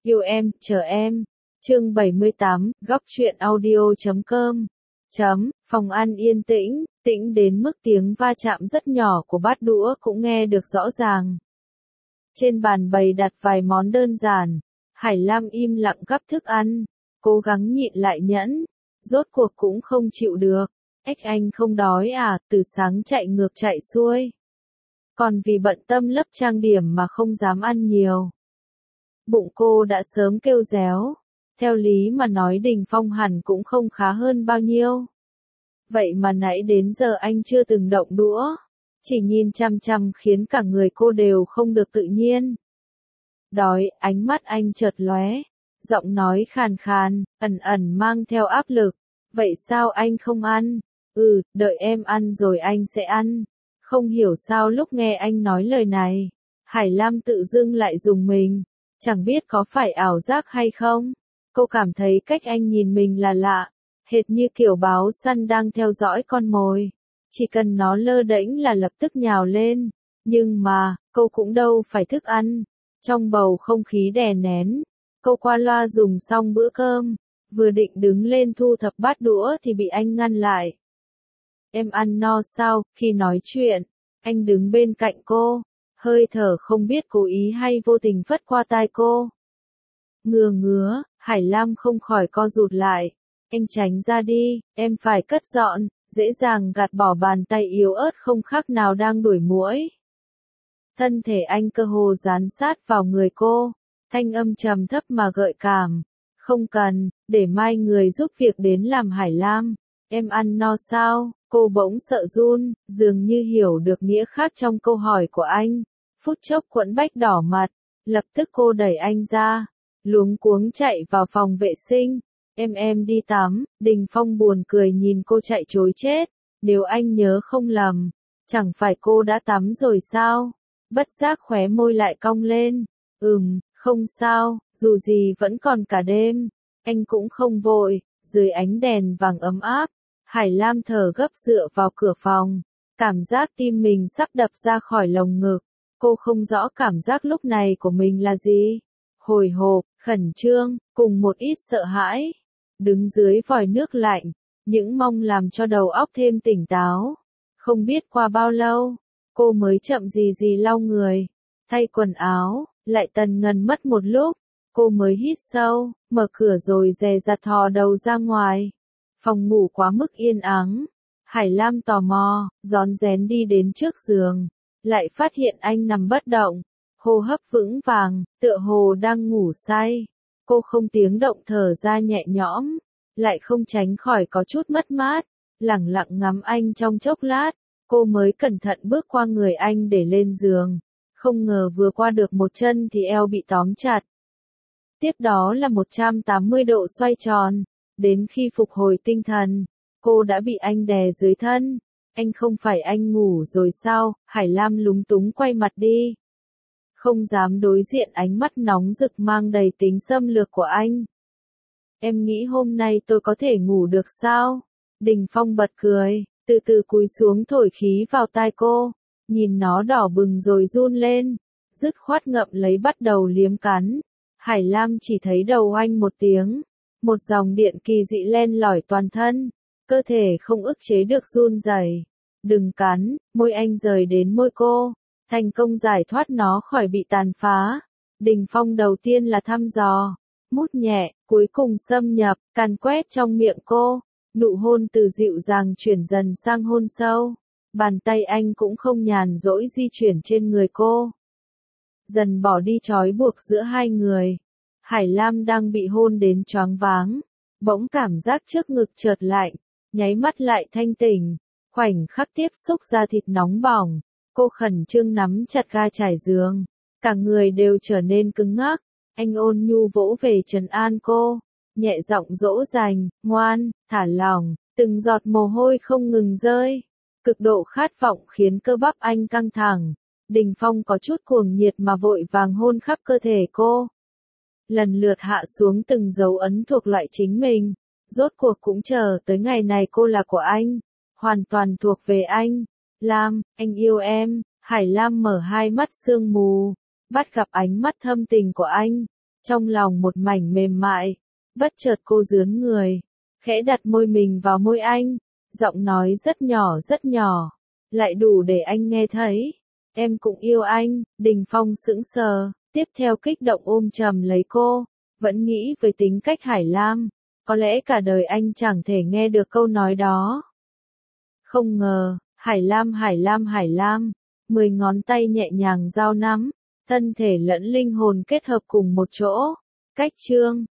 Yêu em, chờ em. Chương 78, góc truyện audio.com. Phòng ăn yên tĩnh, tĩnh đến mức tiếng va chạm rất nhỏ của bát đũa cũng nghe được rõ ràng. Trên bàn bày đặt vài món đơn giản, Hải Lam im lặng gắp thức ăn, cố gắng nhịn lại nhẫn, rốt cuộc cũng không chịu được. Anh không đói à, từ sáng chạy ngược chạy xuôi. Còn vì bận tâm lấp trang điểm mà không dám ăn nhiều. Bụng cô đã sớm kêu réo, theo lý mà nói Đình Phong hẳn cũng không khá hơn bao nhiêu. Vậy mà nãy đến giờ anh chưa từng động đũa, chỉ nhìn chăm chăm khiến cả người cô đều không được tự nhiên. Đói, ánh mắt anh chợt lóe, giọng nói khàn khàn, ẩn ẩn mang theo áp lực. Vậy sao anh không ăn? Đợi em ăn rồi anh sẽ ăn. Không hiểu sao lúc nghe anh nói lời này, Hải Lam tự dưng lại rùng mình, chẳng biết có phải ảo giác hay không. Cô cảm thấy cách anh nhìn mình là lạ, hệt như kiểu báo săn đang theo dõi con mồi. Chỉ cần nó lơ đễnh là lập tức nhào lên. Nhưng mà, cô cũng đâu phải thức ăn. Trong bầu không khí đè nén, cô qua loa dùng xong bữa cơm, vừa định đứng lên thu thập bát đũa thì bị anh ngăn lại. Em ăn no sao? Khi nói chuyện, anh đứng bên cạnh cô, hơi thở không biết cố ý hay vô tình phất qua tai cô. Ngứa, Hải Lam không khỏi co rụt lại. Anh tránh ra đi, em phải cất dọn, dễ dàng gạt bỏ bàn tay yếu ớt không khác nào đang đuổi muỗi. Thân thể anh cơ hồ dán sát vào người cô, thanh âm trầm thấp mà gợi cảm. Không cần, để mai người giúp việc đến làm. Hải Lam, em ăn no sao? Cô bỗng sợ run, dường như hiểu được nghĩa khác trong câu hỏi của anh. Phút chốc quẫn bách đỏ mặt, lập tức cô đẩy anh ra, luống cuống chạy vào phòng vệ sinh. Em đi tắm. Đình Phong buồn cười nhìn cô chạy trối chết. Nếu anh nhớ không lầm, chẳng phải cô đã tắm rồi sao? Bất giác khóe môi lại cong lên. Không sao, dù gì vẫn còn cả đêm. Anh cũng không vội. Dưới ánh đèn vàng ấm áp, Hải Lam thở gấp dựa vào cửa phòng, cảm giác tim mình sắp đập ra khỏi lồng ngực. Cô không rõ cảm giác lúc này của mình là gì. Hồi hộp, khẩn trương, cùng một ít sợ hãi. Đứng dưới vòi nước lạnh, những mong làm cho đầu óc thêm tỉnh táo. Không biết qua bao lâu, cô mới chậm gì lau người, thay quần áo, lại tần ngần mất một lúc. Cô mới hít sâu, mở cửa rồi dè dặt thò đầu ra ngoài. Phòng ngủ quá mức yên ắng. Hải Lam tò mò, rón rén đi đến trước giường, lại phát hiện anh nằm bất động, hô hấp vững vàng, tựa hồ đang ngủ say. Cô không tiếng động thở ra nhẹ nhõm, lại không tránh khỏi có chút mất mát, lẳng lặng ngắm anh trong chốc lát, cô mới cẩn thận bước qua người anh để lên giường. Không ngờ vừa qua được một chân thì eo bị tóm chặt. Tiếp đó là 180 độ xoay tròn. Đến khi phục hồi tinh thần, cô đã bị anh đè dưới thân. Anh không phải anh ngủ rồi sao? Hải Lam lúng túng quay mặt đi. Không dám đối diện ánh mắt nóng rực mang đầy tính xâm lược của anh. Em nghĩ hôm nay tôi có thể ngủ được sao? Đình Phong bật cười, từ từ cúi xuống thổi khí vào tai cô, nhìn nó đỏ bừng rồi run lên, dứt khoát ngậm lấy bắt đầu liếm cắn. Hải Lam chỉ thấy đầu oanh một tiếng, một dòng điện kỳ dị len lỏi toàn thân, cơ thể không ức chế được run rẩy. Đừng cắn, môi anh rời đến môi cô, thành công giải thoát nó khỏi bị tàn phá. Đình Phong đầu tiên là thăm dò, mút nhẹ, cuối cùng xâm nhập, càn quét trong miệng cô. Nụ hôn từ dịu dàng chuyển dần sang hôn sâu. Bàn tay anh cũng không nhàn rỗi di chuyển trên người cô, dần bỏ đi trói buộc giữa hai người. Hải Lam đang bị hôn đến choáng váng, bỗng cảm giác trước ngực chợt lạnh, nháy mắt lại thanh tỉnh. Khoảnh khắc tiếp xúc da thịt nóng bỏng, cô khẩn trương nắm chặt ga trải giường, cả người đều trở nên cứng ngắc. Anh ôn nhu vỗ về trấn an cô, nhẹ giọng dỗ dành, ngoan, thả lỏng. Từng giọt mồ hôi không ngừng rơi, cực độ khát vọng khiến cơ bắp anh căng thẳng. Đình Phong có chút cuồng nhiệt mà vội vàng hôn khắp cơ thể cô, lần lượt hạ xuống từng dấu ấn thuộc loại chính mình. Rốt cuộc cũng chờ tới ngày này, cô là của anh, hoàn toàn thuộc về anh. Lam, anh yêu em. Hải Lam mở hai mắt sương mù, bắt gặp ánh mắt thâm tình của anh, Trong lòng một mảnh mềm mại, bất chợt cô rướn người, khẽ đặt môi mình vào môi anh, giọng nói rất nhỏ, lại đủ để anh nghe thấy. Em cũng yêu anh. Đình Phong sững sờ, tiếp theo kích động ôm chầm lấy cô, vẫn nghĩ với tính cách Hải Lam, có lẽ cả đời anh chẳng thể nghe được câu nói đó. Không ngờ, Hải Lam, 10 ngón tay nhẹ nhàng giao nắm, thân thể lẫn linh hồn kết hợp cùng một chỗ. Cách chương